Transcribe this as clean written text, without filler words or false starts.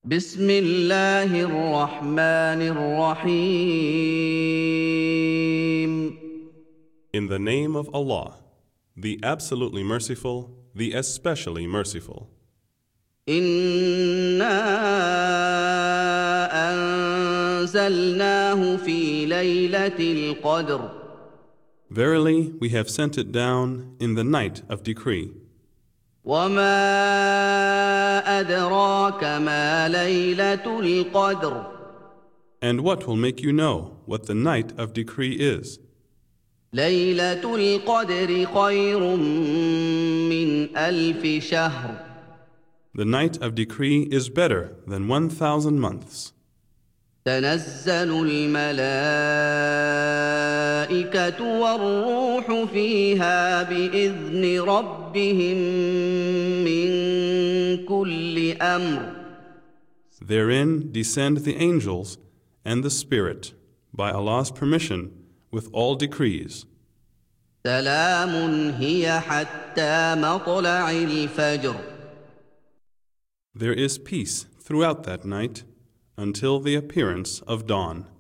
بسم الله الرحمن الرحيم In the name of Allah, the absolutely merciful, the especially merciful. إنا أنزلناه في ليلة القدر Verily, we have sent it down in the night of decree. وما أدراك ما ليلة القدر And what will make you know what the night of decree is? ليلة القدر خير من ألف شهر The night of decree is better than 1,000 months. تنزل الملائكة والروح فيها بإذن ربهم من كل أمر Therein descend the angels and the Spirit, by Allah's permission, with all decrees. سلام هي حتى مطلع الفجر There is peace throughout that night until the appearance of dawn.